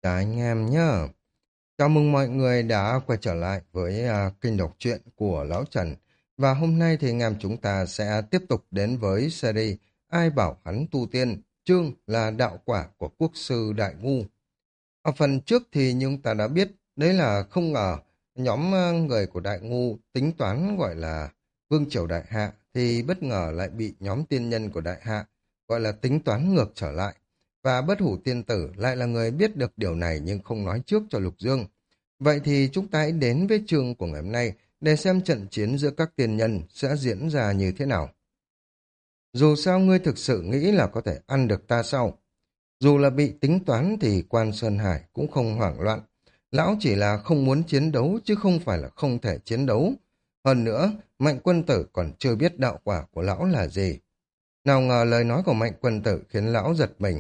Cả anh em nhá. Chào mừng mọi người đã quay trở lại với kênh đọc truyện của Lão Trần. Và hôm nay thì anh em chúng ta sẽ tiếp tục đến với series Ai bảo hắn tu tiên, chương là đạo quả của quốc sư Đại Ngu. Ở phần trước thì chúng ta đã biết, đấy là không ngờ nhóm người của Đại Ngu tính toán gọi là Vương Triều Đại Hạ thì bất ngờ lại bị nhóm tiên nhân của Đại Hạ gọi là tính toán ngược trở lại. Và bất hủ tiên tử lại là người biết được điều này nhưng không nói trước cho Lục Dương. Vậy thì chúng ta hãy đến với chương của ngày hôm nay để xem trận chiến giữa các tiên nhân sẽ diễn ra như thế nào. Dù sao ngươi thực sự nghĩ là có thể ăn được ta sao? Dù là bị tính toán thì quan Sơn Hải cũng không hoảng loạn. Lão chỉ là không muốn chiến đấu chứ không phải là không thể chiến đấu. Hơn nữa, Mạnh Quân Tử còn chưa biết đạo quả của lão là gì. Nào ngờ lời nói của Mạnh Quân Tử khiến lão giật mình.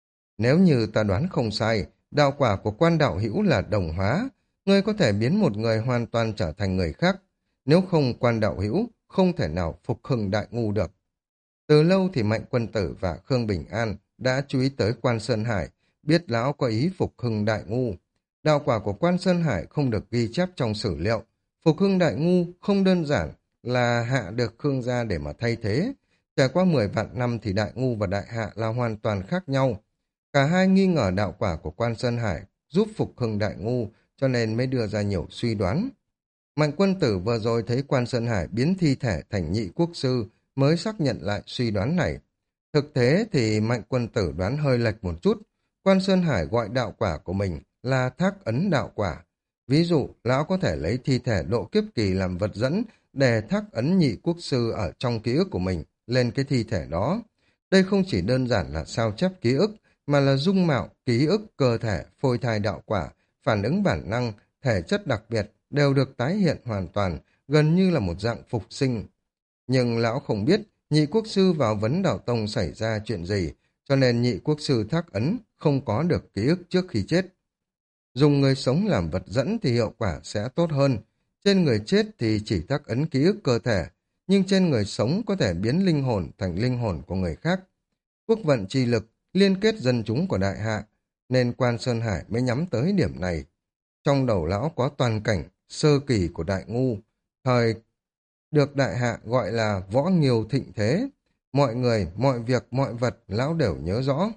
Nếu như ta đoán không sai, đạo quả của quan đạo hữu là đồng hóa. Ngươi có thể biến một người hoàn toàn trở thành người khác. Nếu không quan đạo hữu, không thể nào phục hưng Đại Ngu được. Từ lâu thì Mạnh Quân Tử và Khương Bình An đã chú ý tới quan Sơn Hải, biết lão có ý phục hưng Đại Ngu. Đạo quả của quan Sơn Hải không được ghi chép trong sử liệu. Phục hưng Đại Ngu không đơn giản là hạ được Khương gia để mà thay thế. Trải qua 10 vạn năm thì Đại Ngu và Đại Hạ là hoàn toàn khác nhau. Cả hai nghi ngờ đạo quả của quan Sơn Hải giúp phục hưng Đại Ngu cho nên mới đưa ra nhiều suy đoán. Mạnh Quân Tử vừa rồi thấy quan Sơn Hải biến thi thể thành nhị quốc sư mới xác nhận lại suy đoán này. Thực tế thì Mạnh Quân Tử đoán hơi lệch một chút. Quan Sơn Hải gọi đạo quả của mình là thác ấn đạo quả. Ví dụ, lão có thể lấy thi thể độ kiếp kỳ làm vật dẫn để thác ấn nhị quốc sư ở trong ký ức của mình lên cái thi thể đó. Đây không chỉ đơn giản là sao chép ký ức, mà là dung mạo, ký ức, cơ thể, phôi thai đạo quả, phản ứng bản năng, thể chất đặc biệt đều được tái hiện hoàn toàn, gần như là một dạng phục sinh. Nhưng lão không biết nhị quốc sư vào vấn đạo tông xảy ra chuyện gì, cho nên nhị quốc sư thác ấn không có được ký ức trước khi chết. Dùng người sống làm vật dẫn thì hiệu quả sẽ tốt hơn. Trên người chết thì chỉ thác ấn ký ức cơ thể, nhưng trên người sống có thể biến linh hồn thành linh hồn của người khác. Quốc vận chi lực liên kết dân chúng của Đại Hạ, nên quan Sơn Hải mới nhắm tới điểm này. Trong đầu lão có toàn cảnh sơ kỳ của Đại Ngu, thời được Đại Hạ gọi là võ nghiêu thịnh thế. Mọi người, mọi việc, mọi vật lão đều nhớ rõ.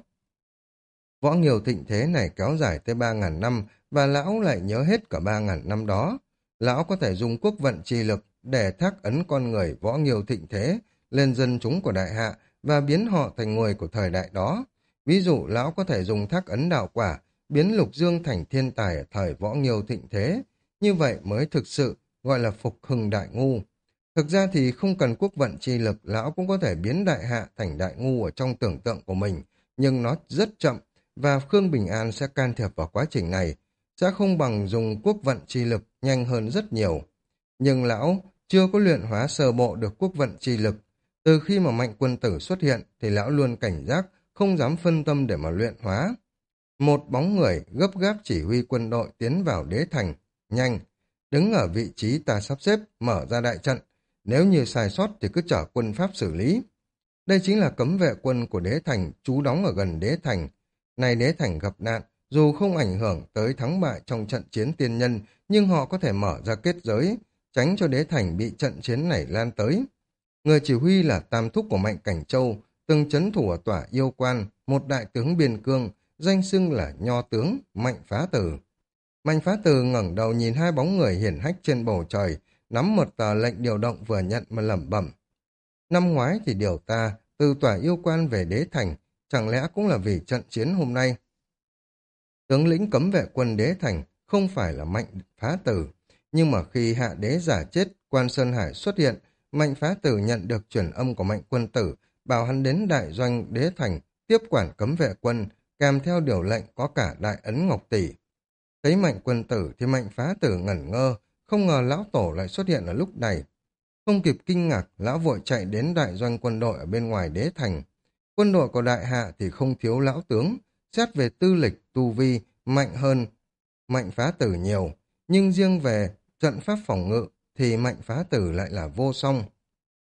Võ nghiêu thịnh thế này kéo dài tới 3.000 năm và lão lại nhớ hết cả 3.000 năm đó. Lão có thể dùng quốc vận chi lực để thác ấn con người võ nghiêu thịnh thế lên dân chúng của Đại Hạ và biến họ thành người của thời đại đó. Ví dụ lão có thể dùng thác ấn đạo quả biến Lục Dương thành thiên tài ở thời võ nghiêu thịnh thế. Như vậy mới thực sự gọi là phục hưng Đại Ngu. Thực ra thì không cần quốc vận chi lực, lão cũng có thể biến Đại Hạ thành Đại Ngu ở trong tưởng tượng của mình, nhưng nó rất chậm và Khương Bình An sẽ can thiệp vào quá trình này, sẽ không bằng dùng quốc vận chi lực nhanh hơn rất nhiều. Nhưng lão chưa có luyện hóa sơ bộ được quốc vận chi lực. Từ khi mà Mạnh Quân Tử xuất hiện thì lão luôn cảnh giác, không dám phân tâm để mà luyện hóa. Một bóng người gấp gáp chỉ huy quân đội tiến vào đế thành. Nhanh, đứng ở vị trí ta sắp xếp, mở ra đại trận. Nếu như sai sót thì cứ chở quân pháp xử lý. Đây chính là cấm vệ quân của đế thành, trú đóng ở gần đế thành. Này đế thành gặp nạn, dù không ảnh hưởng tới thắng bại trong trận chiến tiên nhân, nhưng họ có thể mở ra kết giới, tránh cho đế thành bị trận chiến này lan tới. Người chỉ huy là tam thúc của Mạnh Cảnh Châu, từng chấn thủ ở tỏa yêu quan, một đại tướng biên cương, danh xưng là nho tướng Mạnh Phá Tử. Mạnh Phá Tử ngẩng đầu nhìn hai bóng người hiển hách trên bầu trời, nắm một tờ lệnh điều động vừa nhận mà lẩm bẩm. Năm ngoái thì điều ta từ tỏa yêu quan về đế thành, chẳng lẽ cũng là vì trận chiến hôm nay? Tướng lĩnh cấm vệ quân đế thành không phải là Mạnh Phá Tử, nhưng mà khi hạ đế giả chết, quan Sơn Hải xuất hiện, Mạnh Phá Tử nhận được truyền âm của Mạnh Quân Tử, bảo hắn đến đại doanh đế thành, tiếp quản cấm vệ quân, kèm theo điều lệnh có cả đại ấn ngọc tỷ. Thấy Mạnh Quân Tử thì Mạnh Phá Tử ngẩn ngơ, không ngờ lão tổ lại xuất hiện ở lúc này. Không kịp kinh ngạc, lão vội chạy đến đại doanh quân đội ở bên ngoài đế thành. Quân đội của Đại Hạ thì không thiếu lão tướng, xét về tư lịch, tu vi, mạnh hơn Mạnh Phá Tử nhiều, nhưng riêng về trận pháp phòng ngự thì Mạnh Phá Tử lại là vô song.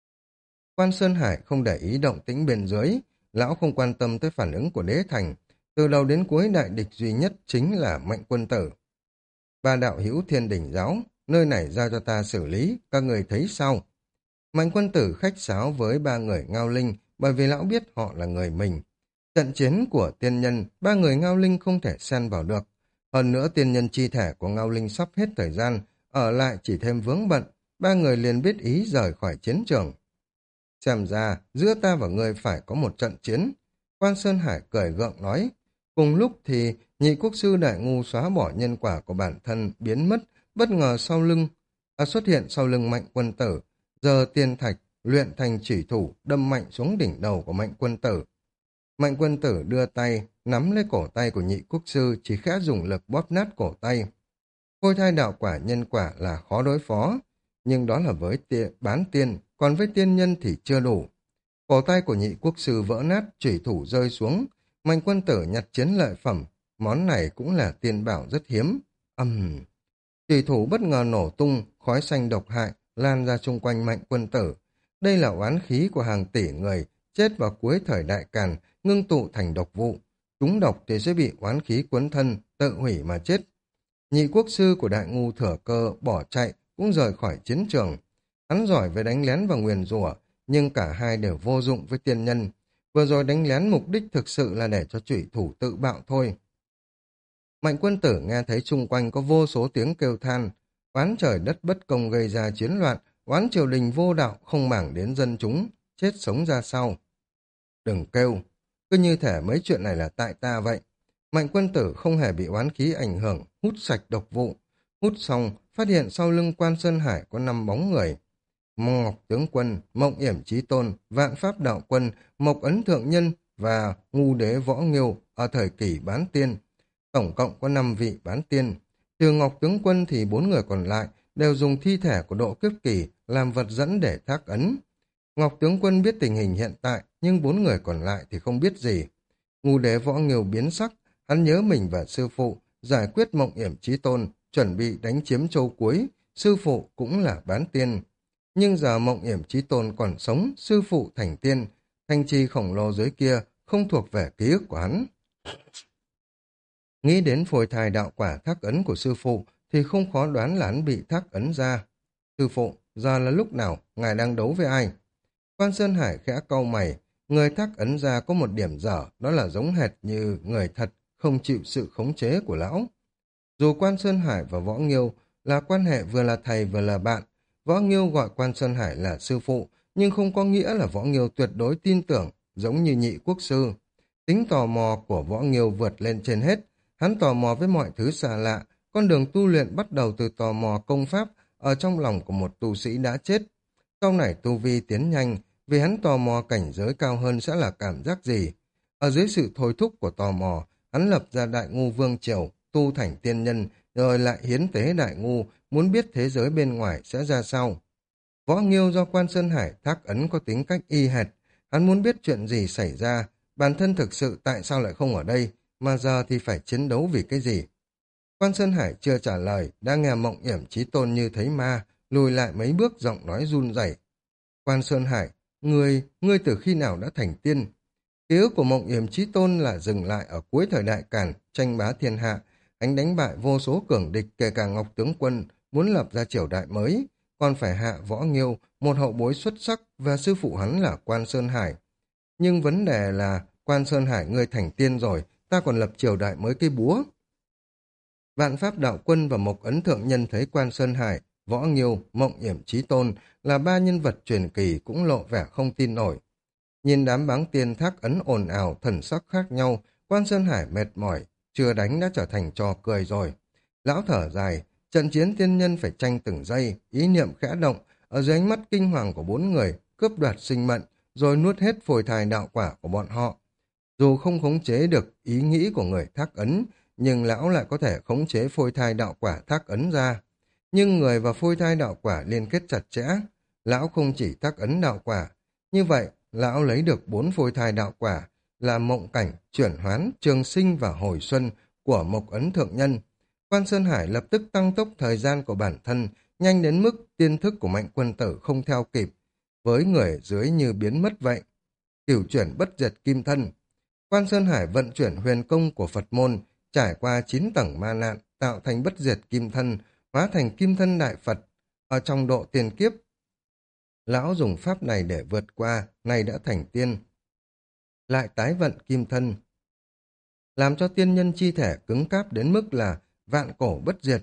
Quan Sơn Hải không để ý động tĩnh bên dưới, lão không quan tâm tới phản ứng của đế thành, Từ đầu đến cuối đại địch duy nhất chính là Mạnh Quân Tử. Ba đạo hữu Thiên Đỉnh giáo, nơi này giao cho ta xử lý, các người thấy sao? Mạnh Quân Tử khách sáo với ba người Ngao Linh, bởi vì lão biết họ là người mình. Trận chiến của tiên nhân, ba người Ngao Linh không thể xen vào được. Hơn nữa tiên nhân chi thể của Ngao Linh sắp hết thời gian, ở lại chỉ thêm vướng bận, ba người liền biết ý rời khỏi chiến trường. Xem ra, giữa ta và ngươi phải có một trận chiến. Quan Sơn Hải cười gượng nói. Cùng lúc thì nhị quốc sư Đại Ngu xóa bỏ nhân quả của bản thân biến mất, bất ngờ xuất hiện sau lưng Mạnh Quân Tử. Giờ tiên thạch, luyện thành chỉ thủ, đâm mạnh xuống đỉnh đầu của Mạnh Quân Tử. Mạnh Quân Tử đưa tay, nắm lấy cổ tay của nhị quốc sư, chỉ khẽ dùng lực bóp nát cổ tay. Phôi thai đạo quả nhân quả là khó đối phó, nhưng đó là với bán tiên, còn với tiên nhân thì chưa đủ. Cổ tay của nhị quốc sư vỡ nát, chủy thủ rơi xuống. Mạnh Quân Tử nhặt chiến lợi phẩm, món này cũng là tiên bảo rất hiếm. Chủy thủ bất ngờ nổ tung, khói xanh độc hại lan ra xung quanh Mạnh Quân Tử. Đây là oán khí của hàng tỷ người chết vào cuối thời đại Càn, ngưng tụ thành độc vụ. Chúng độc thì sẽ bị oán khí cuốn thân, tự hủy mà chết. Nhị quốc sư của Đại Ngu thừa cơ bỏ chạy, cũng rời khỏi chiến trường. Hắn giỏi về đánh lén và nguyền rủa, nhưng cả hai đều vô dụng với tiên nhân. Vừa rồi đánh lén mục đích thực sự là để cho chủy thủ tự bạo thôi. Mạnh Quân Tử nghe thấy xung quanh có vô số tiếng kêu than, oán trời đất bất công gây ra chiến loạn, oán triều đình vô đạo không màng đến dân chúng, chết sống ra sao. Đừng kêu, cứ như thể mấy chuyện này là tại ta vậy. Mạnh Quân Tử không hề bị oán khí ảnh hưởng, hút sạch độc vụ. Hút xong, phát hiện sau lưng Quan Sơn Hải có 5 bóng người. Mông Ngọc Tướng Quân, Mộng Yểm Chí Tôn, Vạn Pháp Đạo Quân, Mộc Ấn Thượng Nhân và Ngu Đế Võ Nghiêu ở thời kỳ bán tiên. Tổng cộng có 5 vị bán tiên. Trừ Ngọc Tướng Quân thì 4 người còn lại đều dùng thi thể của độ kiếp kỳ làm vật dẫn để thác ấn. Ngọc Tướng Quân biết tình hình hiện tại, nhưng 4 người còn lại thì không biết gì. Ngu Đế Võ Nghiêu biến sắc, hắn nhớ mình và sư phụ, giải quyết Mộng Yểm Chí Tôn, chuẩn bị đánh chiếm châu cuối, sư phụ cũng là bán tiên. Nhưng giờ Mộng Yểm Chí Tôn còn sống, sư phụ thành tiên, thanh trì khổng lồ dưới kia không thuộc về ký ức của hắn. Nghĩ đến phôi thai đạo quả thác ấn của sư phụ thì không khó đoán là hắn bị thác ấn ra. Sư phụ, giờ là lúc nào, ngài đang đấu với ai? Quan Sơn Hải khẽ cau mày, người thác ấn ra có một điểm dở, đó là giống hệt như người thật, không chịu sự khống chế của lão. Dù Quan Sơn Hải và Võ Nghiêu là quan hệ vừa là thầy vừa là bạn, Võ Nghiêu gọi Quan Sơn Hải là sư phụ, nhưng không có nghĩa là Võ Nghiêu tuyệt đối tin tưởng, giống như nhị quốc sư. Tính tò mò của Võ Nghiêu vượt lên trên hết, hắn tò mò với mọi thứ xa lạ, con đường tu luyện bắt đầu từ tò mò công pháp ở trong lòng của một tu sĩ đã chết. Sau này tu vi tiến nhanh, vì hắn tò mò cảnh giới cao hơn sẽ là cảm giác gì. Ở dưới sự thôi thúc của tò mò, hắn lập ra Đại Ngu Vương Triều, tu thành tiên nhân, rồi lại hiến tế Đại Ngu, muốn biết thế giới bên ngoài sẽ ra sao. Võ Nghiêu do Quan Sơn Hải thác ấn có tính cách y hệt, hắn muốn biết chuyện gì xảy ra, bản thân thực sự tại sao lại không ở đây, mà giờ thì phải chiến đấu vì cái gì. Quan Sơn Hải chưa trả lời, đã nghe Mộng Yểm Chí Tôn như thấy ma, lùi lại mấy bước giọng nói run rẩy. Quan Sơn Hải, ngươi từ khi nào đã thành tiên? Ký ức của Mộng Yểm Chí Tôn là dừng lại ở cuối thời đại Càn, tranh bá thiên hạ. Anh đánh bại vô số cường địch kể cả Ngọc Tướng Quân, muốn lập ra triều đại mới, còn phải hạ Võ Nghiêu, một hậu bối xuất sắc, và sư phụ hắn là Quan Sơn Hải. Nhưng vấn đề là, Quan Sơn Hải ngươi thành tiên rồi, ta còn lập triều đại mới cái búa. Vạn Pháp Đạo Quân và Mộc Ấn Thượng Nhân thấy Quan Sơn Hải, Võ Nghiêu, Mộng Yểm Chí Tôn là ba nhân vật truyền kỳ cũng lộ vẻ không tin nổi. Nhìn đám báng tiên thác ấn ồn ào, thần sắc khác nhau, Quan Sơn Hải mệt mỏi, chưa đánh đã trở thành trò cười rồi. Lão thở dài, trận chiến tiên nhân phải tranh từng giây, ý niệm khẽ động, ở dưới ánh mắt kinh hoàng của 4 người, cướp đoạt sinh mệnh, rồi nuốt hết phôi thai đạo quả của bọn họ. Dù không khống chế được ý nghĩ của người thác ấn, nhưng lão lại có thể khống chế phôi thai đạo quả thác ấn ra. Nhưng người và phôi thai đạo quả liên kết chặt chẽ, lão không chỉ thác ấn đạo quả. Như vậy, lão lấy được 4 phôi thai đạo quả, là mộng cảnh, chuyển hoán, trường sinh và hồi xuân của Mộc Ấn Thượng Nhân. Quan Sơn Hải lập tức tăng tốc thời gian của bản thân, nhanh đến mức tiên thức của Mạnh Quân Tử không theo kịp, với người dưới như biến mất vậy. Cửu chuyển bất diệt kim thân. Quan Sơn Hải vận chuyển huyền công của Phật môn, trải qua 9 tầng ma nạn, tạo thành bất diệt kim thân, hóa thành kim thân đại Phật. Ở trong độ tiền kiếp, lão dùng pháp này để vượt qua, nay đã thành tiên. Lại tái vận kim thân, làm cho tiên nhân chi thể cứng cáp đến mức là vạn cổ bất diệt.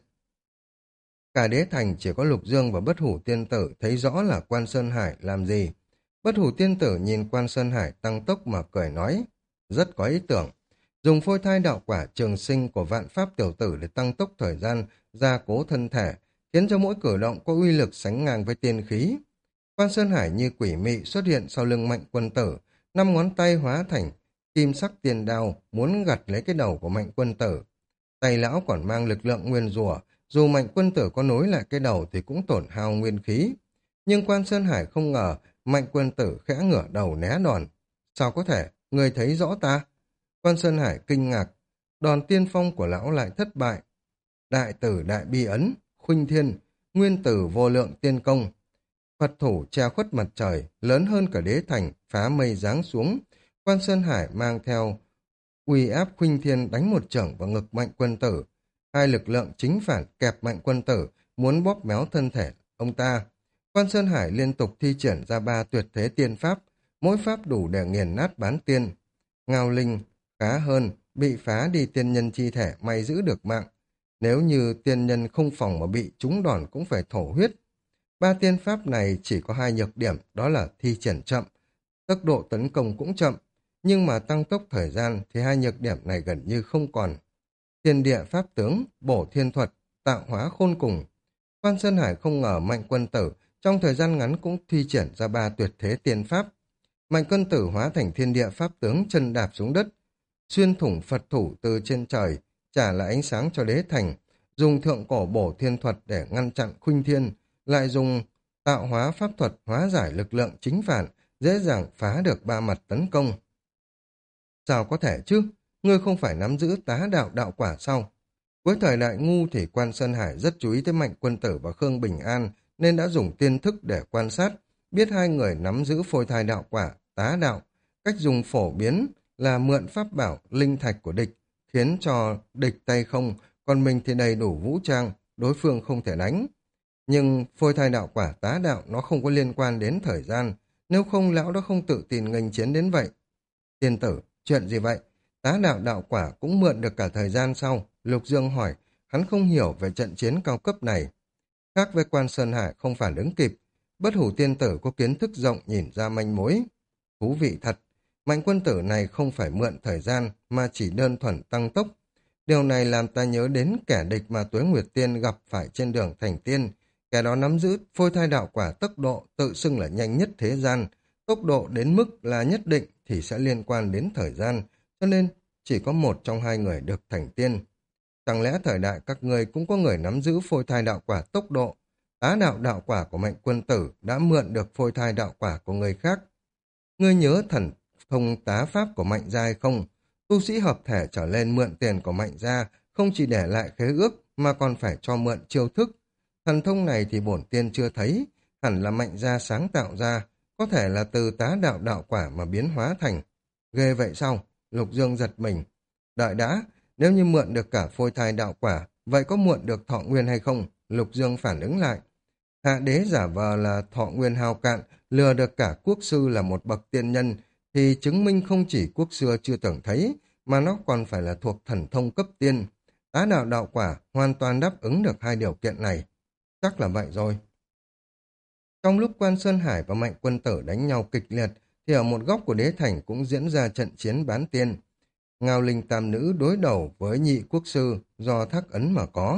Cả đế thành chỉ có Lục Dương và Bất Hủ Tiên Tử thấy rõ là Quan Sơn Hải làm gì. Bất Hủ Tiên Tử nhìn Quan Sơn Hải tăng tốc mà cười nói, rất có ý tưởng. Dùng phôi thai đạo quả trường sinh của vạn pháp tiểu tử để tăng tốc thời gian, gia cố thân thể, khiến cho mỗi cử động có uy lực sánh ngang với tiên khí. Quan Sơn Hải như quỷ mị xuất hiện sau lưng Mạnh Quân Tử, 5 ngón tay hóa thành kim sắc tiền đao, muốn gặt lấy cái đầu của Mạnh Quân Tử. Tay lão còn mang lực lượng nguyên rủa, dù Mạnh Quân Tử có nối lại cái đầu thì cũng tổn hao nguyên khí. Nhưng Quan Sơn Hải không ngờ Mạnh Quân Tử khẽ ngửa đầu né đòn. Sao có thể, người thấy rõ ta? Quan Sơn Hải kinh ngạc, đòn tiên phong của lão lại thất bại. Đại tử đại bi ấn, khuynh thiên, nguyên tử vô lượng tiên công. Phật thủ che khuất mặt trời, lớn hơn cả đế thành, phá mây giáng xuống. Quan Sơn Hải mang theo uy áp khuynh thiên đánh một chưởng vào ngực Mạnh Quân Tử. Hai lực lượng chính phản kẹp Mạnh Quân Tử, muốn bóp méo thân thể ông ta. Quan Sơn Hải liên tục thi triển ra 3 tuyệt thế tiên pháp, mỗi pháp đủ để nghiền nát bán tiên. Ngao Linh khá hơn, bị phá đi tiên nhân chi thể may giữ được mạng. Nếu như tiên nhân không phòng mà bị trúng đòn cũng phải thổ huyết. 3 tiên pháp này chỉ có 2 nhược điểm, đó là thi triển chậm, tốc độ tấn công cũng chậm, nhưng mà tăng tốc thời gian thì 2 nhược điểm này gần như không còn. Thiên địa pháp tướng, bổ thiên thuật, tạo hóa khôn cùng. Quan Sơn Hải không ngờ Mạnh Quân Tử trong thời gian ngắn cũng thi triển ra 3 tuyệt thế tiên pháp. Mạnh Quân Tử hóa thành thiên địa pháp tướng chân đạp xuống đất, xuyên thủng Phật thủ từ trên trời, trả lại ánh sáng cho đế thành, dùng thượng cổ bổ thiên thuật để ngăn chặn khuynh thiên, lại dùng tạo hóa pháp thuật hóa giải lực lượng chính phản, dễ dàng phá được 3 mặt tấn công. Sao có thể chứ? Ngươi không phải nắm giữ tá đạo đạo quả sao? Cuối thời đại ngu thì Quan Sơn Hải rất chú ý tới Mạnh Quân Tử và Khương Bình An, nên đã dùng tiên thức để quan sát, biết hai người nắm giữ phôi thai đạo quả, tá đạo. Cách dùng phổ biến là mượn pháp bảo, linh thạch của địch, khiến cho địch tay không, còn mình thì đầy đủ vũ trang, đối phương không thể đánh. Nhưng phôi thai đạo quả tá đạo nó không có liên quan đến thời gian, nếu không lão đã không tự tin nghênh chiến đến vậy. Tiên tử, chuyện gì vậy? Tá đạo đạo quả cũng mượn được cả thời gian sau. Lục Dương hỏi, hắn không hiểu về trận chiến cao cấp này. Khác với Quan Sơn Hải không phản ứng kịp, Bất Hủ Tiên Tử có kiến thức rộng nhìn ra manh mối. Thú vị thật, Mạnh Quân Tử này không phải mượn thời gian mà chỉ đơn thuần tăng tốc. Điều này làm ta nhớ đến kẻ địch mà Tuế Nguyệt Tiên gặp phải trên đường thành tiên. Kẻ đó nắm giữ phôi thai đạo quả tốc độ tự xưng là nhanh nhất thế gian. Tốc độ đến mức là nhất định thì sẽ liên quan đến thời gian, cho nên chỉ có một trong hai người được thành tiên. Chẳng lẽ thời đại các người cũng có người nắm giữ phôi thai đạo quả tốc độ? Tá đạo đạo quả của Mạnh Quân Tử đã mượn được phôi thai đạo quả của người khác. Ngươi nhớ thần thông tá pháp của Mạnh Gia hay không? Tu sĩ hợp thể trở lên mượn tiền của Mạnh Gia không chỉ để lại khế ước mà còn phải cho mượn chiêu thức. Thần thông này thì bổn tiên chưa thấy, hẳn là Mạnh Gia sáng tạo ra, có thể là từ tá đạo đạo quả mà biến hóa thành. Ghê vậy sao? Lục Dương giật mình. Đợi đã, nếu như mượn được cả phôi thai đạo quả, vậy có mượn được thọ nguyên hay không? Lục Dương phản ứng lại. Hạ đế giả vờ là thọ nguyên hao cạn, lừa được cả quốc sư là một bậc tiên nhân, thì chứng minh không chỉ quốc sư chưa từng thấy, mà nó còn phải là thuộc thần thông cấp tiên. Tá đạo đạo quả hoàn toàn đáp ứng được 2 điều kiện này. Chắc là vậy rồi. Trong lúc Quan Sơn Hải và Mạnh Quân Tử đánh nhau kịch liệt, thì ở một góc của đế thành cũng diễn ra trận chiến bán tiên. Ngao Linh Tam Nữ đối đầu với Nhị Quốc Sư do thác ấn mà có.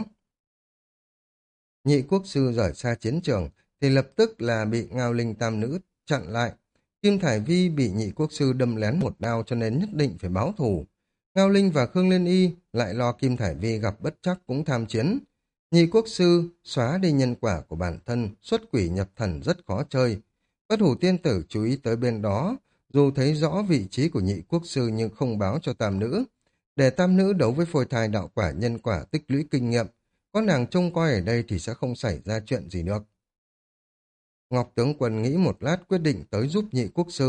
Nhị Quốc Sư rời xa chiến trường thì lập tức là bị Ngao Linh Tam Nữ chặn lại. Kim Thải Vi bị Nhị Quốc Sư đâm lén một đao cho nên nhất định phải báo thù. Ngao Linh và Khương Liên Y lại lo Kim Thải Vi gặp bất trắc cũng tham chiến. Nhị Quốc Sư xóa đi nhân quả của bản thân, xuất quỷ nhập thần rất khó chơi. Bất Hủ Tiên Tử chú ý tới bên đó, dù thấy rõ vị trí của Nhị Quốc Sư nhưng không báo cho Tam Nữ. Để Tam Nữ đấu với phôi thai đạo quả nhân quả tích lũy kinh nghiệm, có nàng trông coi ở đây thì sẽ không xảy ra chuyện gì được. Ngọc tướng quân nghĩ một lát quyết định tới giúp Nhị Quốc Sư.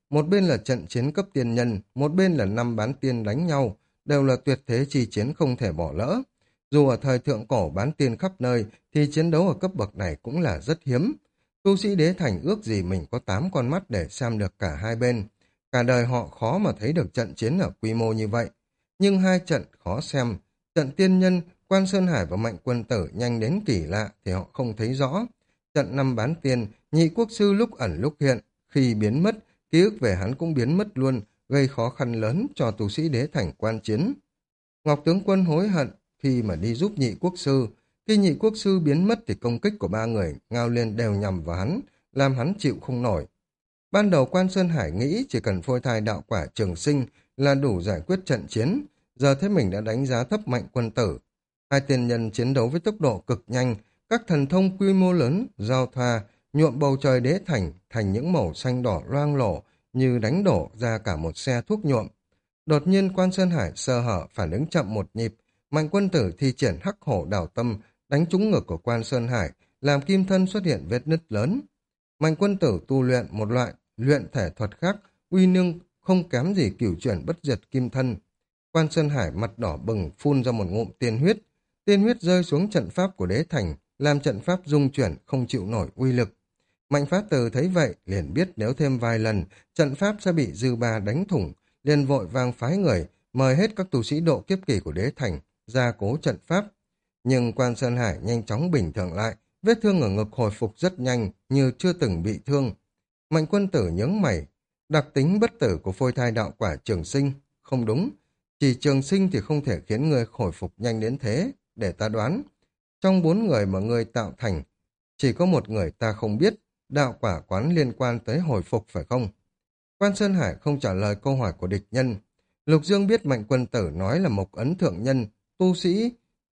một bên là trận chiến cấp tiên nhân, một bên là năm bán tiên đánh nhau, đều là tuyệt thế chi chiến không thể bỏ lỡ. Dù ở thời thượng cổ bán tiên khắp nơi, thì chiến đấu ở cấp bậc này cũng là rất hiếm. Tu sĩ đế thành ước gì mình có 8 con mắt để xem được cả hai bên. Cả đời họ khó mà thấy được trận chiến ở quy mô như vậy. Nhưng hai trận khó xem, trận tiên nhân, Quan Sơn Hải và Mạnh Quân Tử nhanh đến kỳ lạ thì họ không thấy rõ. Trận năm bán tiên, nhị quốc sư lúc ẩn lúc hiện, khi biến mất, ký ức về hắn cũng biến mất luôn, gây khó khăn lớn cho tu sĩ đế thành quan chiến. Ngọc tướng quân hối hận khi mà đi giúp nhị quốc sư. Khi nhị quốc sư biến mất thì công kích của ba người ngao lên đều nhằm vào hắn, làm hắn chịu không nổi. Ban đầu Quan Sơn Hải nghĩ chỉ cần phôi thai đạo quả trường sinh là đủ giải quyết trận chiến, giờ thấy mình đã đánh giá thấp Mạnh Quân Tử. Hai tiền nhân chiến đấu với tốc độ cực nhanh, các thần thông quy mô lớn, giao thoa, nhuộm bầu trời đế thành thành những màu xanh đỏ loang lổ như đánh đổ ra cả một xe thuốc nhuộm. Đột nhiên Quan Sơn Hải sơ hở phản ứng chậm một nhịp, Mạnh Quân Tử thi triển hắc hổ đào tâm, đánh trúng ngực của Quan Sơn Hải, làm kim thân xuất hiện vết nứt lớn. Mạnh Quân Tử tu luyện một loại luyện thể thuật khác, uy năng không kém gì cửu chuyển bất diệt kim thân. Quan Sơn Hải mặt đỏ bừng phun ra một ngụm tiên huyết rơi xuống trận pháp của đế thành, làm trận pháp rung chuyển không chịu nổi uy lực. Mạnh Phá Từ thấy vậy, liền biết nếu thêm vài lần, trận pháp sẽ bị dư ba đánh thủng, liền vội vàng phái người, mời hết các tu sĩ độ kiếp kỳ của đế thành, gia cố trận pháp. Nhưng Quan Sơn Hải nhanh chóng bình thường lại, vết thương ở ngực hồi phục rất nhanh, như chưa từng bị thương. Mạnh Quân Tử nhướng mày, đặc tính bất tử của phôi thai đạo quả trường sinh, không đúng. Chỉ trường sinh thì không thể khiến người hồi phục nhanh đến thế, để ta đoán. Trong 4 người mà người tạo thành, chỉ có một người ta không biết, đạo quả quán liên quan tới hồi phục phải không? Quan Sơn Hải không trả lời câu hỏi của địch nhân. Lục Dương biết Mạnh Quân Tử nói là Mộc Ấn Thượng Nhân, tu sĩ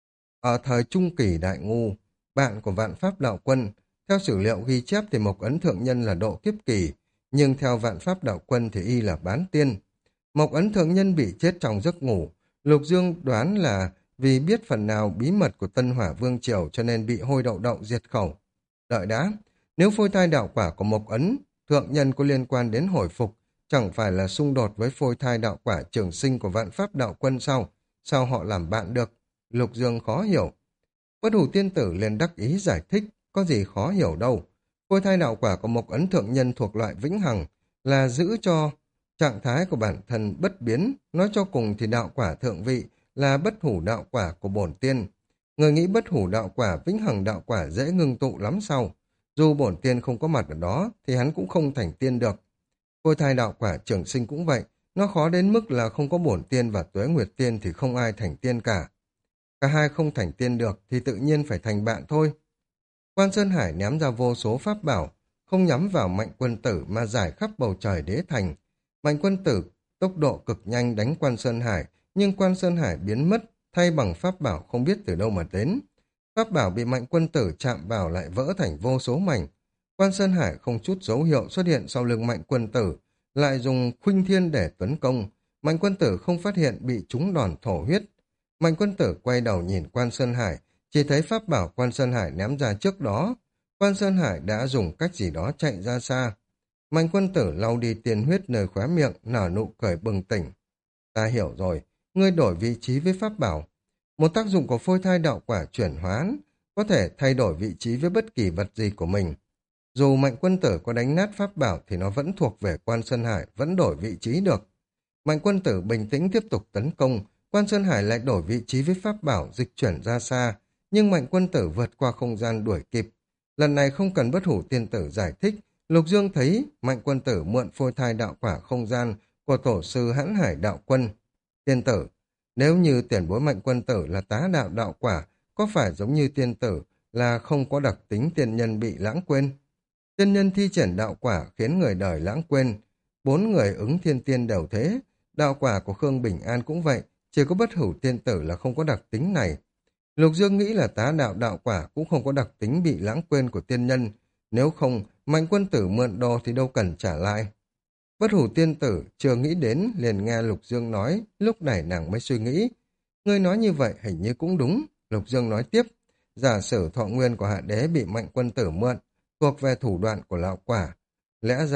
ở thời Trung Kỳ Đại Ngu, bạn của Vạn Pháp Đạo Quân. Theo sử liệu ghi chép thì Mộc Ấn Thượng Nhân là độ kiếp kỳ, nhưng theo Vạn Pháp Đạo Quân thì y là bán tiên. Mộc Ấn Thượng Nhân bị chết trong giấc ngủ. Lục Dương đoán là vì biết phần nào bí mật của Tân Hỏa Vương Triều cho nên bị hôi đậu đậu diệt khẩu. Đợi đã, nếu phôi thai đạo quả của Mộc Ấn Thượng Nhân có liên quan đến hồi phục, chẳng phải là xung đột với phôi thai đạo quả trường sinh của Vạn Pháp Đạo Quân sao? Sao họ làm bạn được? Lục Dương khó hiểu. Bất Hủ Tiên Tử liền đắc ý giải thích, có gì khó hiểu đâu. Phôi thai đạo quả của Mộc Ấn Thượng Nhân thuộc loại vĩnh hằng, là giữ cho trạng thái của bản thân bất biến, nói cho cùng thì đạo quả thượng vị là bất hủ đạo quả của bổn tiên. Người nghĩ bất hủ đạo quả, vĩnh hằng đạo quả dễ ngưng tụ lắm sao? Dù bổn tiên không có mặt ở đó thì hắn cũng không thành tiên được. Phôi thai đạo quả trường sinh cũng vậy, nó khó đến mức là không có bổn tiên và tuế nguyệt tiên thì không ai thành tiên cả. Cả hai không thành tiên được thì tự nhiên phải thành bạn thôi. Quan Sơn Hải ném ra vô số pháp bảo, không nhắm vào Mạnh Quân Tử mà giải khắp bầu trời đế thành. Mạnh Quân Tử tốc độ cực nhanh đánh Quan Sơn Hải, nhưng Quan Sơn Hải biến mất, thay bằng pháp bảo không biết từ đâu mà đến. Pháp bảo bị Mạnh Quân Tử chạm vào lại vỡ thành vô số mảnh. Quan Sơn Hải không chút dấu hiệu xuất hiện sau lưng Mạnh Quân Tử, lại dùng khuynh thiên để tấn công. Mạnh Quân Tử không phát hiện bị trúng đòn thổ huyết. Mạnh Quân Tử quay đầu nhìn Quan Sơn Hải, chỉ thấy pháp bảo Quan Sơn Hải ném ra trước đó. Quan Sơn Hải đã dùng cách gì đó chạy ra xa. Mạnh Quân Tử lau đi tiền huyết nơi khóe miệng, nở nụ cười bừng tỉnh. Ta hiểu rồi, ngươi đổi vị trí với pháp bảo. Một tác dụng của phôi thai đạo quả chuyển hóa có thể thay đổi vị trí với bất kỳ vật gì của mình. Dù Mạnh Quân Tử có đánh nát pháp bảo thì nó vẫn thuộc về Quan Sơn Hải, vẫn đổi vị trí được. Mạnh Quân Tử bình tĩnh tiếp tục tấn công, Quan Sơn Hải lại đổi vị trí với pháp bảo dịch chuyển ra xa, nhưng Mạnh Quân Tử vượt qua không gian đuổi kịp. Lần này không cần Bất Hủ Tiên Tử giải thích, Lục Dương thấy Mạnh Quân Tử mượn phôi thai đạo quả không gian của tổ sư Hãn Hải Đạo Quân. Tiên Tử, nếu như tiền bối Mạnh Quân Tử là tá đạo đạo quả, có phải giống như Tiên Tử là không có đặc tính tiên nhân bị lãng quên? Tiên nhân thi triển đạo quả khiến người đời lãng quên. 4 người ứng thiên tiên đều thế. Đạo quả của Khương Bình An cũng vậy, chỉ có Bất Hủ Tiên Tử là không có đặc tính này. Lục Dương nghĩ là tá đạo đạo quả cũng không có đặc tính bị lãng quên của tiên nhân. Nếu không, Mạnh Quân Tử mượn đồ thì đâu cần trả lại. Bất Hủ Tiên Tử chưa nghĩ đến, liền nghe Lục Dương nói, lúc này nàng mới suy nghĩ. Ngươi nói như vậy hình như cũng đúng. Lục Dương nói tiếp, giả sử thọ nguyên của hạ đế bị Mạnh Quân Tử mượn, thuộc về thủ đoạn của lão quả. Lẽ ra,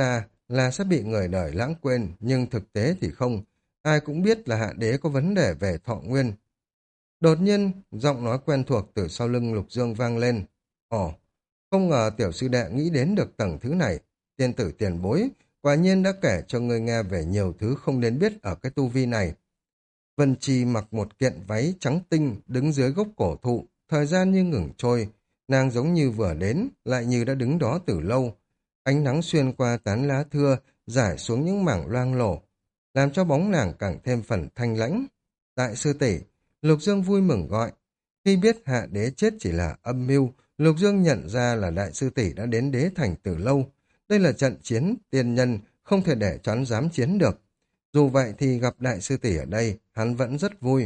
là sẽ bị người đời lãng quên, nhưng thực tế thì không. Ai cũng biết là hạ đế có vấn đề về thọ nguyên. Đột nhiên, giọng nói quen thuộc từ sau lưng Lục Dương vang lên. Ồ, không ngờ tiểu sư đệ nghĩ đến được tầng thứ này. Tiên tử tiền bối, quả nhiên đã kể cho người nghe về nhiều thứ không nên biết ở cái tu vi này. Vân Chi mặc một kiện váy trắng tinh, đứng dưới gốc cổ thụ, thời gian như ngừng trôi. Nàng giống như vừa đến, lại như đã đứng đó từ lâu. Ánh nắng xuyên qua tán lá thưa, rải xuống những mảng loang lổ, làm cho bóng nàng càng thêm phần thanh lãnh. Đại sư tỷ, Lục Dương vui mừng gọi. Khi biết hạ đế chết chỉ là âm mưu, Lục Dương nhận ra là đại sư tỷ đã đến đế thành từ lâu. Đây là trận chiến, tiên nhân, không thể để cho hắn dám chiến được. Dù vậy thì gặp đại sư tỷ ở đây, hắn vẫn rất vui.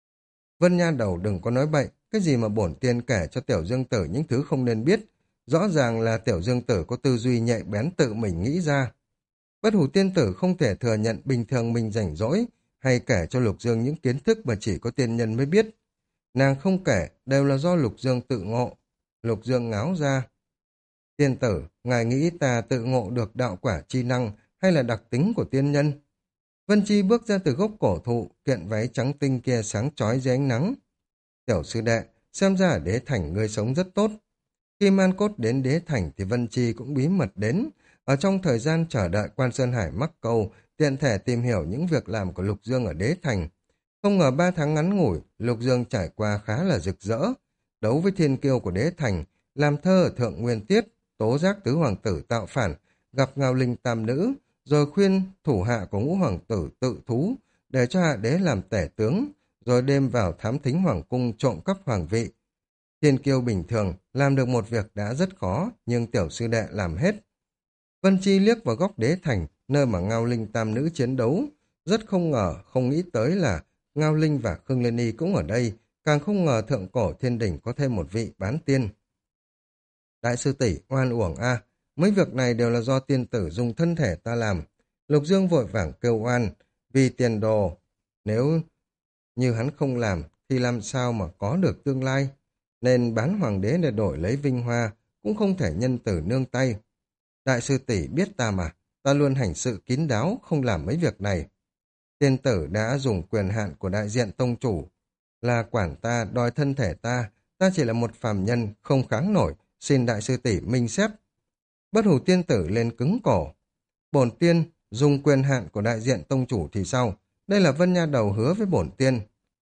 Vân Nha Đầu đừng có nói bậy, cái gì mà bổn tiên kể cho Tiểu Dương Tử những thứ không nên biết. Rõ ràng là Tiểu Dương Tử có tư duy nhạy bén tự mình nghĩ ra. Bất Hủ Tiên Tử không thể thừa nhận bình thường mình rảnh rỗi, hay kể cho Lục Dương những kiến thức mà chỉ có tiên nhân mới biết. Nàng không kể, đều là do Lục Dương tự ngộ. Lục Dương ngáo ra. Tiên tử, ngài nghĩ ta tự ngộ được đạo quả chi năng hay là đặc tính của tiên nhân? Vân Chi bước ra từ gốc cổ thụ, kiện váy trắng tinh kia sáng chói dưới ánh nắng. Tiểu sư đệ, xem ra ở đế thành ngươi sống rất tốt. Khi Man Cốt đến đế thành thì Vân Chi cũng bí mật đến. Ở trong thời gian chờ đợi Quan Sơn Hải mắc câu, tiện thể tìm hiểu những việc làm của Lục Dương ở đế thành. Không ngờ 3 tháng ngắn ngủi, Lục Dương trải qua khá là rực rỡ. Đấu với thiên kiêu của đế thành, làm thơ ở thượng nguyên tiết, tố giác tứ hoàng tử tạo phản, gặp Ngao Linh tam nữ, rồi khuyên thủ hạ của ngũ hoàng tử tự thú, để cho hạ đế làm tể tướng, rồi đêm vào thám thính hoàng cung trộm cắp hoàng vị. Thiên kiêu bình thường làm được một việc đã rất khó, nhưng tiểu sư đệ làm hết. Vân Chi liếc vào góc đế thành, nơi mà Ngao Linh tam nữ chiến đấu. Rất không ngờ, không nghĩ tới là Ngao Linh và Khương Liên Y cũng ở đây, càng không ngờ thượng cổ thiên đỉnh có thêm một vị bán tiên. Đại sư tỷ oan uổng a, mấy việc này đều là do tiên tử dùng thân thể ta làm. Lục Dương vội vàng kêu oan, vì tiền đồ. Nếu như hắn không làm, thì làm sao mà có được tương lai? Nên bán hoàng đế để đổi lấy vinh hoa, cũng không thể nhân tử nương tay. Đại sư tỷ biết ta mà, ta luôn hành sự kín đáo, không làm mấy việc này. Tiên tử đã dùng quyền hạn của đại diện tông chủ, là quản ta, đòi thân thể ta chỉ là một phàm nhân, không kháng nổi, xin đại sư tỷ minh xét. Bất Hủ tiên tử lên cứng cổ. Bổn tiên dùng quyền hạn của đại diện tông chủ thì sao? Đây là Vân Nha Đầu hứa với bổn tiên.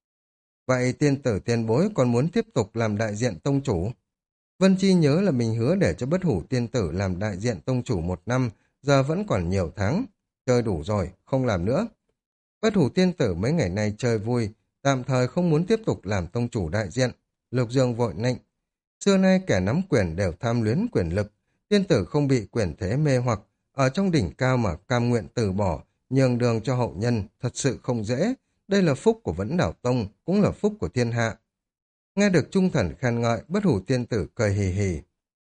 Vậy tiên tử tiền bối còn muốn tiếp tục làm đại diện tông chủ? Vân Chi nhớ là mình hứa để cho Bất Hủ tiên tử làm đại diện tông chủ 1 năm, giờ vẫn còn nhiều tháng. Chơi đủ rồi, không làm nữa. Bất Hủ tiên tử mấy ngày nay chơi vui, tạm thời không muốn tiếp tục làm tông chủ đại diện. Lục Dương vội nịnh. Xưa nay kẻ nắm quyền đều tham luyến quyền lực. Tiên tử không bị quyền thế mê hoặc, ở trong đỉnh cao mà cam nguyện từ bỏ, nhường đường cho hậu nhân, thật sự không dễ. Đây là phúc của Vẫn Đảo Tông, cũng là phúc của thiên hạ. Nghe được trung thần khen ngợi, Bất Hủ tiên tử cười hì hì.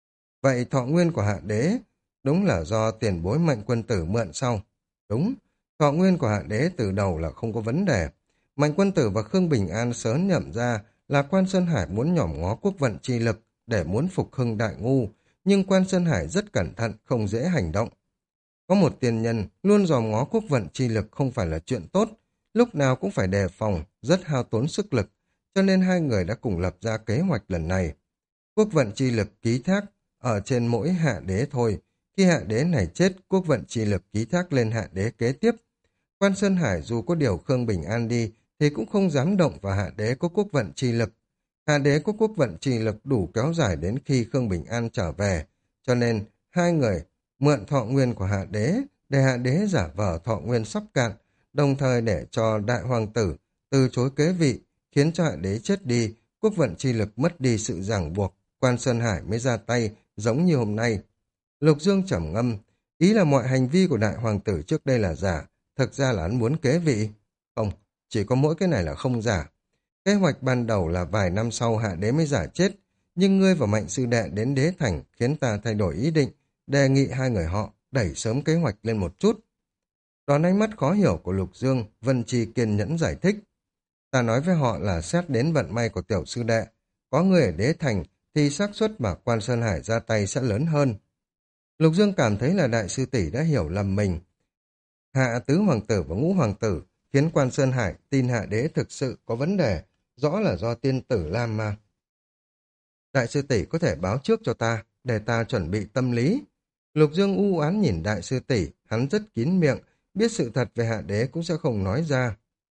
Vậy thọ nguyên của hạ đế, đúng là do tiền bối Mạnh Quân Tử mượn sau. Đúng, thọ nguyên của hạ đế từ đầu là không có vấn đề. Mạnh Quân Tử và Khương Bình An sớm nhận ra là Quan Sơn Hải muốn nhỏm ngó quốc vận chi lực để muốn phục hưng đại ngu, nhưng Quan Sơn Hải rất cẩn thận, không dễ hành động. Có một tiền nhân luôn dòm ngó quốc vận chi lực không phải là chuyện tốt, lúc nào cũng phải đề phòng, rất hao tốn sức lực, cho nên hai người đã cùng lập ra kế hoạch lần này. Quốc vận chi lực ký thác ở trên mỗi hạ đế thôi, khi hạ đế này chết, quốc vận chi lực ký thác lên hạ đế kế tiếp. Quan Sơn Hải dù có điều Khương Bình An đi, thì cũng không dám động vào hạ đế có quốc vận chi lực. Hạ đế có quốc vận chi lực đủ kéo dài đến khi Khương Bình An trở về, cho nên hai người mượn thọ nguyên của hạ đế để hạ đế giả vờ thọ nguyên sắp cạn, đồng thời để cho đại hoàng tử từ chối kế vị, khiến cho hạ đế chết đi, quốc vận chi lực mất đi sự ràng buộc, Quan Sơn Hải mới ra tay giống như hôm nay. Lục Dương trầm ngâm, ý là mọi hành vi của đại hoàng tử trước đây là giả, thực ra là hắn muốn kế vị. Không, chỉ có mỗi cái này là không giả. Kế hoạch ban đầu là vài năm sau hạ đế mới giả chết, nhưng ngươi và Mạnh sư đệ đến đế thành khiến ta thay đổi ý định, đề nghị hai người họ đẩy sớm kế hoạch lên một chút. Đón ánh mắt khó hiểu của Lục Dương, Vân Chi kiên nhẫn giải thích. Ta nói với họ là xét đến vận may của tiểu sư đệ, có người ở đế thành thì xác suất mà Quan Sơn Hải ra tay sẽ lớn hơn. Lục Dương cảm thấy là đại sư tỷ đã hiểu lầm mình. Hạ tứ hoàng tử và ngũ hoàng tử khiến Quan Sơn Hải tin hạ đế thực sự có vấn đề, rõ là do tiên tử làm mà. Đại sư tỷ có thể báo trước cho ta, để ta chuẩn bị tâm lý. Lục Dương u oán nhìn đại sư tỷ, hắn rất kín miệng, biết sự thật về hạ đế cũng sẽ không nói ra.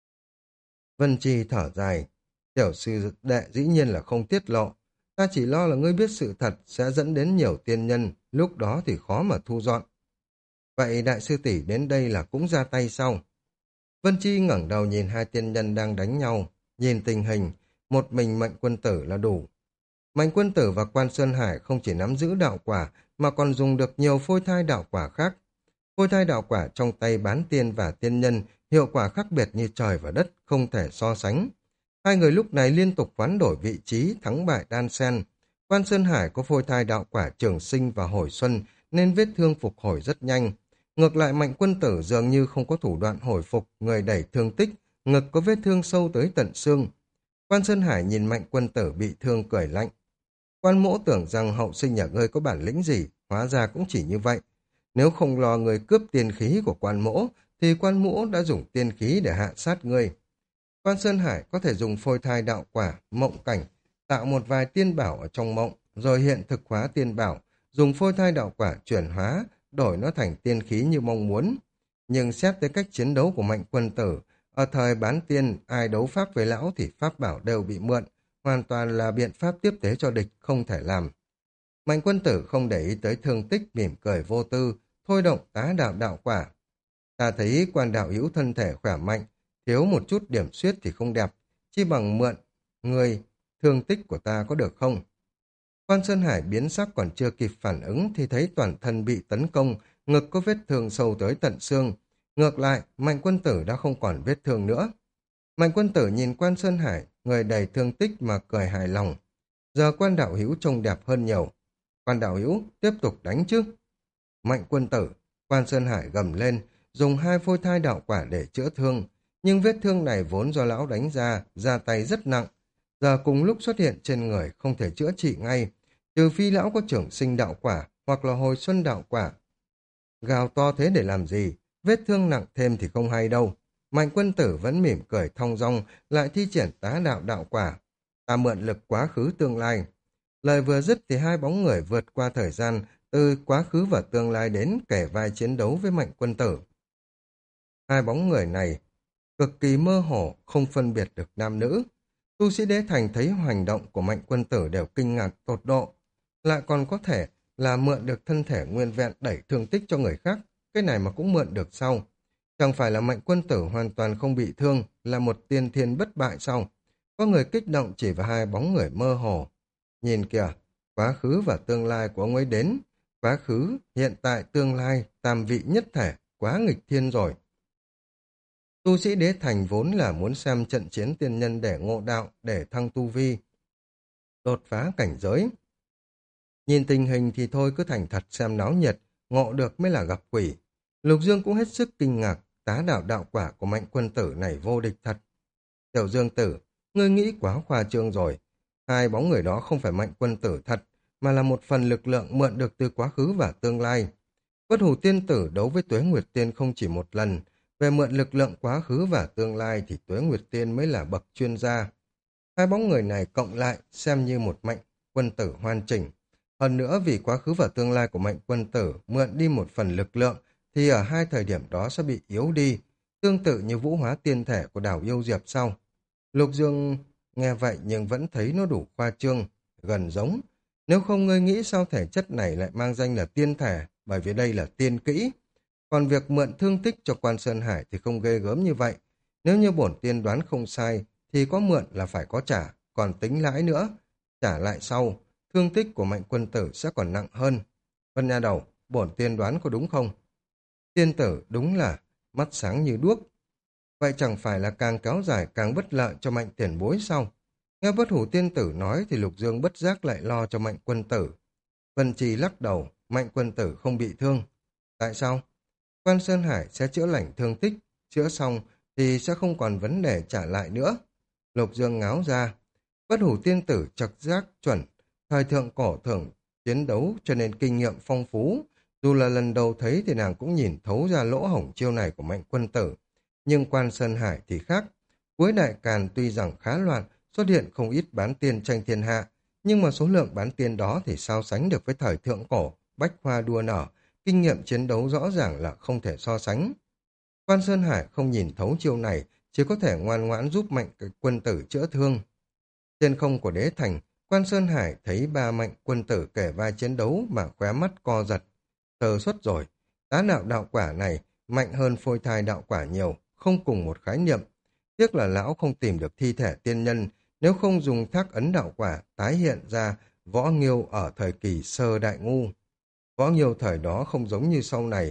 Vân Chi thở dài, tiểu sư đệ dĩ nhiên là không tiết lộ. Ta chỉ lo là ngươi biết sự thật sẽ dẫn đến nhiều tiên nhân, lúc đó thì khó mà thu dọn. Vậy đại sư tỷ đến đây là cũng ra tay sau. Vân Chi ngẩng đầu nhìn hai tiên nhân đang đánh nhau, nhìn tình hình, một mình Mạnh Quân Tử là đủ. Mạnh Quân Tử và Quan Sơn Hải không chỉ nắm giữ đạo quả, mà còn dùng được nhiều phôi thai đạo quả khác. Phôi thai đạo quả trong tay bán tiên và tiên nhân, hiệu quả khác biệt như trời và đất, không thể so sánh. Hai người lúc này liên tục hoán đổi vị trí, thắng bại đan xen. Quan Sơn Hải có phôi thai đạo quả trường sinh và hồi xuân, nên vết thương phục hồi rất nhanh. Ngược lại Mạnh Quân Tử dường như không có thủ đoạn hồi phục, người đẩy thương tích, ngực có vết thương sâu tới tận xương. Quan Sơn Hải nhìn Mạnh Quân Tử bị thương cười lạnh. Quan Mỗ tưởng rằng hậu sinh nhà ngươi có bản lĩnh gì, hóa ra cũng chỉ như vậy. Nếu không lo người cướp tiên khí của Quan Mỗ, thì Quan Mỗ đã dùng tiên khí để hạ sát ngươi. Quan Sơn Hải có thể dùng phôi thai đạo quả, mộng cảnh, tạo một vài tiên bảo ở trong mộng, rồi hiện thực hóa tiên bảo, dùng phôi thai đạo quả chuyển hóa, đổi nó thành tiên khí như mong muốn. Nhưng xét tới cách chiến đấu của Mạnh Quân Tử, ở thời bán tiên, ai đấu pháp với lão thì pháp bảo đều bị mượn, hoàn toàn là biện pháp tiếp tế cho địch, không thể làm. Mạnh Quân Tử không để ý tới thương tích, mỉm cười vô tư, thôi động tá đạo đạo quả. Ta thấy Quan đạo hữu thân thể khỏe mạnh, thiếu một chút điểm xuyết thì không đẹp, chi bằng mượn người thương tích của ta có được không? Quan Sơn Hải biến sắc còn chưa kịp phản ứng thì thấy toàn thân bị tấn công, ngực có vết thương sâu tới tận xương. Ngược lại, Mạnh Quân Tử đã không còn vết thương nữa. Mạnh Quân Tử nhìn Quan Sơn Hải, người đầy thương tích mà cười hài lòng. Giờ Quan đạo hữu trông đẹp hơn nhiều. Quan đạo hữu tiếp tục đánh chứ. Mạnh Quân Tử, Quan Sơn Hải gầm lên, dùng hai phôi thai đạo quả để chữa thương. Nhưng vết thương này vốn do lão đánh ra tay rất nặng. Giờ cùng lúc xuất hiện trên người không thể chữa trị ngay, trừ phi lão có trưởng sinh đạo quả hoặc là hồi xuân đạo quả. Gào to thế để làm gì, vết thương nặng thêm thì không hay đâu. Mạnh Quân Tử vẫn mỉm cười thong dong, lại thi triển tá đạo đạo quả. Ta mượn lực quá khứ tương lai. Lời vừa dứt thì hai bóng người vượt qua thời gian, từ quá khứ và tương lai đến kể vai chiến đấu với Mạnh Quân Tử. Hai bóng người này cực kỳ mơ hồ, không phân biệt được nam nữ. Tu sĩ Đế Thành thấy hành động của Mạnh Quân Tử đều kinh ngạc tột độ, lại còn có thể là mượn được thân thể nguyên vẹn đẩy thương tích cho người khác, cái này mà cũng mượn được sau. Chẳng phải là Mạnh Quân Tử hoàn toàn không bị thương, là một tiên thiên bất bại sau. Có người kích động chỉ vào hai bóng người mơ hồ. Nhìn kìa, quá khứ và tương lai của ông ấy đến. Quá khứ, hiện tại, tương lai, tam vị nhất thể, quá nghịch thiên rồi. Tu sĩ Đế Thành vốn là muốn xem trận chiến tiên nhân để ngộ đạo, để thăng tu vi, đột phá cảnh giới. Nhìn tình hình thì thôi cứ thành thật xem náo nhiệt, ngộ được mới là gặp quỷ. Lục Dương cũng hết sức kinh ngạc, tá đạo đạo quả của Mạnh Quân Tử này vô địch thật. Tiểu Dương Tử, ngươi nghĩ quá khoa trương rồi. Hai bóng người đó không phải Mạnh Quân Tử thật, mà là một phần lực lượng mượn được từ quá khứ và tương lai. Bất Hủ Tiên Tử đấu với Tuế Nguyệt Tiên không chỉ một lần, về mượn lực lượng quá khứ và tương lai thì Tuế Nguyệt Tiên mới là bậc chuyên gia. Hai bóng người này cộng lại xem như một Mạnh Quân Tử hoàn chỉnh. Hơn nữa vì quá khứ và tương lai của Mạnh Quân Tử mượn đi một phần lực lượng thì ở hai thời điểm đó sẽ bị yếu đi, tương tự như vũ hóa tiên thể của đảo Yêu Diệp sau. Lục Dương nghe vậy nhưng vẫn thấy nó đủ khoa trương, gần giống. Nếu không ngươi nghĩ sao thể chất này lại mang danh là tiên thể, bởi vì đây là tiên kỹ. Còn việc mượn thương tích cho Quan Sơn Hải thì không ghê gớm như vậy. Nếu như bổn tiên đoán không sai, thì có mượn là phải có trả, còn tính lãi nữa. Trả lại sau, thương tích của Mạnh Quân Tử sẽ còn nặng hơn. Vân Nha Đầu, bổn tiên đoán có đúng không? Tiên tử đúng là mắt sáng như đuốc. Vậy chẳng phải là càng kéo dài càng bất lợi cho Mạnh tiền bối sao? Nghe Bất Hủ Tiên Tử nói thì Lục Dương bất giác lại lo cho Mạnh Quân Tử. Vân Trì lắc đầu, Mạnh Quân Tử không bị thương. Tại sao? Quan Sơn Hải sẽ chữa lành thương tích, chữa xong thì sẽ không còn vấn đề trả lại nữa. Lục Dương ngáo ra. Bất Hủ Tiên Tử trực giác chuẩn, thời thượng cổ thưởng chiến đấu cho nên kinh nghiệm phong phú, Dù là lần đầu thấy thì nàng cũng nhìn thấu ra lỗ hổng chiêu này của Mạnh Quân Tử. Nhưng Quan Sơn Hải thì khác. Cuối Đại Càn tuy rằng khá loạn, xuất hiện không ít bán tiên tranh thiên hạ, nhưng mà số lượng bán tiên đó thì so sánh được với thời thượng cổ, bách hoa đua nở, kinh nghiệm chiến đấu rõ ràng là không thể so sánh. Quan Sơn Hải không nhìn thấu chiêu này, chỉ có thể ngoan ngoãn giúp Mạnh Quân Tử chữa thương. Trên không của đế thành, Quan Sơn Hải thấy ba Mạnh Quân Tử kể vai chiến đấu mà khóe mắt co giật. Sơ suất rồi, tá đạo đạo quả này mạnh hơn phôi thai đạo quả nhiều, không cùng một khái niệm. Tiếc là lão không tìm được thi thể tiên nhân, nếu không dùng thác ấn đạo quả tái hiện ra Võ Nghiêu ở thời kỳ sơ đại ngu. Võ Nghiêu thời đó không giống như sau này.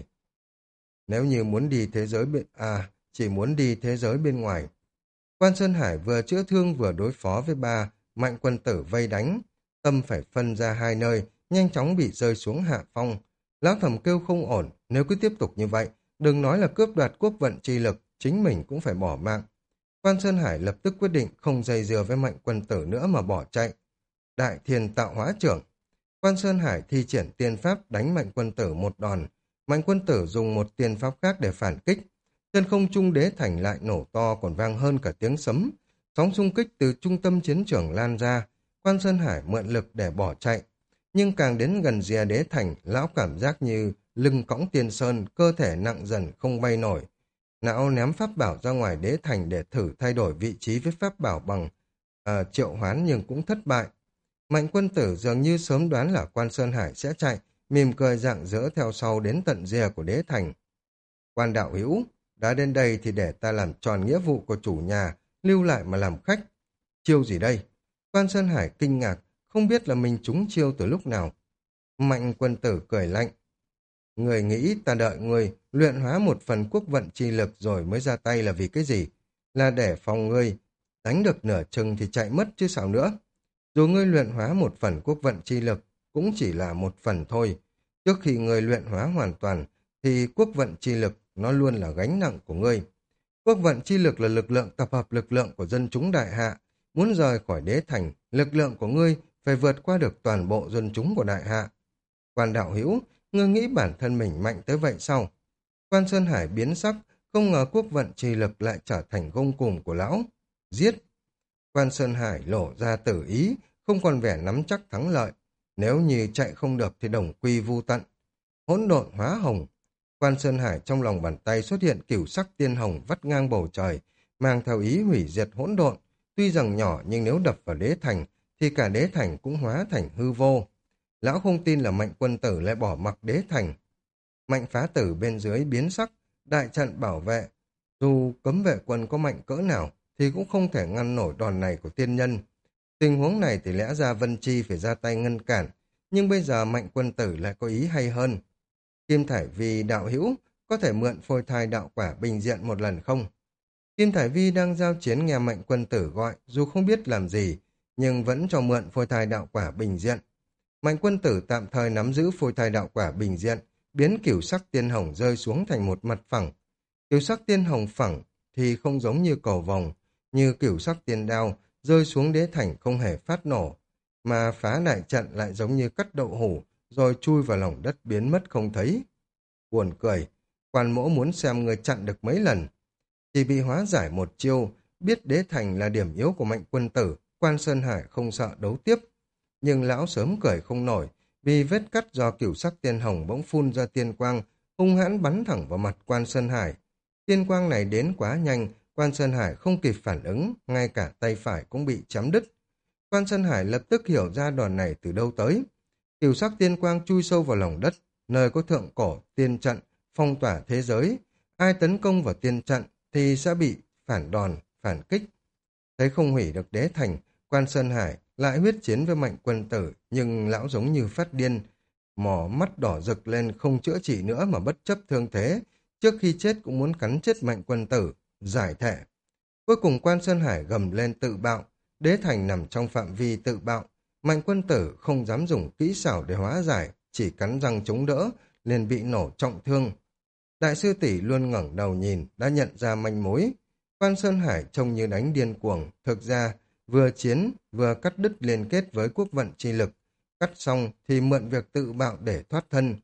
Nếu như muốn đi thế giới chỉ muốn đi thế giới bên ngoài. Quan Sơn Hải vừa chữa thương vừa đối phó với ba Mạnh Quân Tử vây đánh, tâm phải phân ra hai nơi, nhanh chóng bị rơi xuống hạ phong. Lão thầm kêu không ổn, nếu cứ tiếp tục như vậy, đừng nói là cướp đoạt quốc vận chi lực, chính mình cũng phải bỏ mạng. Quan Sơn Hải lập tức quyết định không dây dưa với Mạnh Quân Tử nữa mà bỏ chạy. Đại Thiên Tạo Hóa Trưởng. Quan Sơn Hải thi triển tiên pháp đánh Mạnh Quân Tử một đòn. Mạnh Quân Tử dùng một tiên pháp khác để phản kích. Trên không trung đế thành lại nổ to còn vang hơn cả tiếng sấm. Sóng xung kích từ trung tâm chiến trường lan ra. Quan Sơn Hải mượn lực để bỏ chạy. Nhưng càng đến gần rìa đế thành, lão cảm giác như lưng cõng tiên sơn, cơ thể nặng dần không bay nổi. Lão ném pháp bảo ra ngoài đế thành để thử thay đổi vị trí với pháp bảo bằng triệu hoán nhưng cũng thất bại. Mạnh Quân Tử dường như sớm đoán là Quan Sơn Hải sẽ chạy, mỉm cười rạng rỡ theo sau đến tận rìa của đế thành. Quan đạo hữu, đã đến đây thì để ta làm tròn nghĩa vụ của chủ nhà, lưu lại mà làm khách. Chiêu gì đây? Quan Sơn Hải kinh ngạc, không biết là mình trúng chiêu từ lúc nào. Mạnh Quân Tử cười lạnh. Người nghĩ ta đợi người luyện hóa một phần quốc vận chi lực rồi mới ra tay là vì cái gì? Là để phòng ngươi đánh được nửa chừng thì chạy mất chứ sao nữa. Dù ngươi luyện hóa một phần quốc vận chi lực, cũng chỉ là một phần thôi. Trước khi ngươi luyện hóa hoàn toàn, thì quốc vận chi lực nó luôn là gánh nặng của ngươi. Quốc vận chi lực là lực lượng tập hợp lực lượng của dân chúng đại hạ. Muốn rời khỏi đế thành, lực lượng của ngươi phải vượt qua được toàn bộ dân chúng của đại hạ. Quan đạo hữu, ngươi nghĩ bản thân mình mạnh tới vậy sao? Quan Sơn Hải biến sắc, không ngờ quốc vận chi lực lại trở thành gông cùm của lão. Giết! Quan Sơn Hải lộ ra tử ý, không còn vẻ nắm chắc thắng lợi. Nếu như chạy không được thì đồng quy vu tận. Hỗn độn hóa hồng. Quan Sơn Hải trong lòng bàn tay xuất hiện cửu sắc tiên hồng vắt ngang bầu trời, mang theo ý hủy diệt hỗn độn. Tuy rằng nhỏ nhưng nếu đập vào đế thành, thì cả đế thành cũng hóa thành hư vô. Lão không tin là Mạnh Quân Tử lại bỏ mặc đế thành. Mạnh Phá Tử bên dưới biến sắc, đại trận bảo vệ. Dù cấm vệ quân có mạnh cỡ nào, thì cũng không thể ngăn nổi đòn này của tiên nhân. Tình huống này thì lẽ ra Vân Chi phải ra tay ngăn cản, nhưng bây giờ Mạnh Quân Tử lại có ý hay hơn. Kim Thải Vi đạo hữu, có thể mượn phôi thai đạo quả bình diện một lần không? Kim Thải Vi đang giao chiến nghe Mạnh Quân Tử gọi, dù không biết làm gì, nhưng vẫn cho mượn phôi thai đạo quả bình diện. Mạnh Quân Tử tạm thời nắm giữ phôi thai đạo quả bình diện, biến cửu sắc tiên hồng rơi xuống thành một mặt phẳng. Cửu sắc tiên hồng phẳng thì không giống như cầu vòng, như cửu sắc tiên đao rơi xuống đế thành không hề phát nổ, mà phá đại trận lại giống như cắt đậu hủ, rồi chui vào lòng đất biến mất không thấy. Buồn cười, Quan Mỗ muốn xem người chặn được mấy lần. Chỉ bị hóa giải một chiêu, biết đế thành là điểm yếu của Mạnh Quân Tử, Quan Sơn Hải không sợ đấu tiếp. Nhưng lão sớm cười không nổi, vì vết cắt do cửu sắc tiên hồng bỗng phun ra tiên quang, hung hãn bắn thẳng vào mặt Quan Sơn Hải. Tiên quang này đến quá nhanh, Quan Sơn Hải không kịp phản ứng, ngay cả tay phải cũng bị chém đứt. Quan Sơn Hải lập tức hiểu ra đòn này từ đâu tới. Cửu sắc tiên quang chui sâu vào lòng đất, nơi có thượng cổ tiên trận, phong tỏa thế giới. Ai tấn công vào tiên trận thì sẽ bị phản đòn, phản kích. Thấy không hủy được đế thành, Quan Sơn Hải lại huyết chiến với Mạnh Quân Tử, nhưng lão giống như phát điên, mỏ mắt đỏ rực lên không chữa trị nữa mà bất chấp thương thế, trước khi chết cũng muốn cắn chết Mạnh Quân Tử, giải thể. Cuối cùng Quan Sơn Hải gầm lên tự bạo, đế thành nằm trong phạm vi tự bạo, Mạnh Quân Tử không dám dùng kỹ xảo để hóa giải, chỉ cắn răng chống đỡ, liền bị nổ trọng thương. Đại sư tỷ luôn ngẩng đầu nhìn, đã nhận ra manh mối. Quan Sơn Hải trông như đánh điên cuồng, thực ra vừa chiến vừa cắt đứt liên kết với quốc vận chi lực, cắt xong thì mượn việc tự bạo để thoát thân.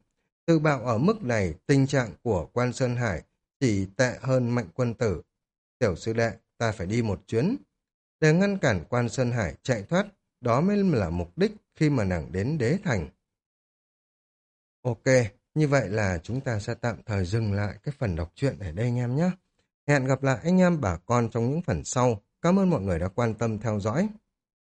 Tự bạo ở mức này, tình trạng của Quan Sơn Hải chỉ tệ hơn Mạnh Quân Tử. Tiểu sư đệ, ta phải đi một chuyến. Để ngăn cản Quan Sơn Hải chạy thoát, đó mới là mục đích khi mà nàng đến đế thành. Ok, như vậy là chúng ta sẽ tạm thời dừng lại cái phần đọc truyện ở đây anh em nhé. Hẹn gặp lại anh em bà con trong những phần sau. Cảm ơn mọi người đã quan tâm theo dõi.